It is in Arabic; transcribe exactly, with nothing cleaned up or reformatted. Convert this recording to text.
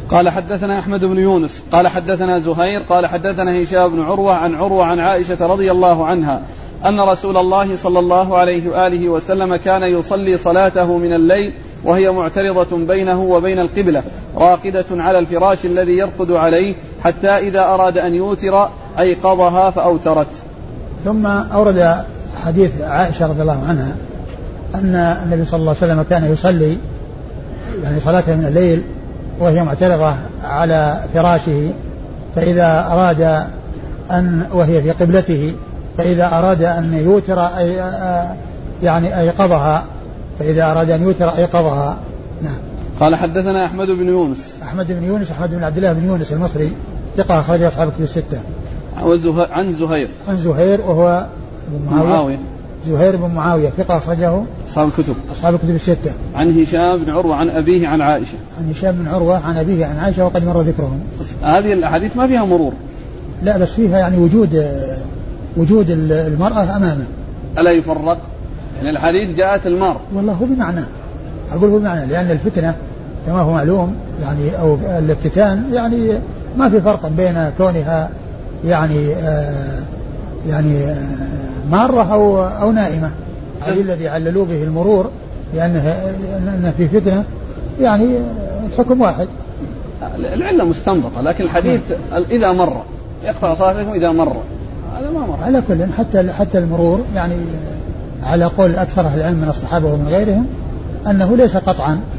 قال حدثنا أحمد بن يونس قال حدثنا زهير قال حدثنا هشام بن عروة عن عروة عن عائشة رضي الله عنها أن رسول الله صلى الله عليه وآله وسلم كان يصلي صلاته من الليل وهي معترضة بينه وبين القبلة راقدة على الفراش الذي يرقد عليه حتى إذا أراد أن يوتر أيقظها فأوترت. ثم أورد حديث عائشة رضي الله عنها أن النبي صلى الله عليه وسلم كان يصلي يعني صلاته من الليل وهي معترضة على فراشه فإذا أراد أن وهي في قبلته فإذا أراد أن يوتر أي يعني أيقظها فإذا أراد أن يوتر أيقظها. نعم. قال حدثنا أحمد بن يونس أحمد بن يونس أحمد بن عبد الله بن يونس المصري ثقة أخرجه أصحاب الكتب الستة. عن زهير عن زهير وهو بن معاوية, معاوية. زهير بن معاوية ثقة أخرجه أصحاب الكتب أصحاب الكتب الستة. عن هشام بن عروة عن أبيه عن عائشة عن هشام بن عروة عن أبيه عن عائشة وقد مر ذكرهم. هذه الأحاديث ما فيها مرور. لا بس فيها يعني وجود وجود المرأة أمامه. ألا يفرق يعني الحديث جاءت المار والله هو بمعنى أقول هو بمعنى لأن الفتنة كما هو معلوم يعني أو الافتتان يعني ما في فرق بين كونها يعني آه يعني آه مارة أو أو نائمة. هذا الذي عللوا به المرور لأنها أن في فتنة يعني الحكم واحد. العلة مستنبطة لكن الحديث إذا مر يقطع صلاته إذا مر هذا ما مر. على كل حتى حتى المرور يعني على قول أكثر أهل العلم من الصحابة ومن غيرهم أنه ليس قطعا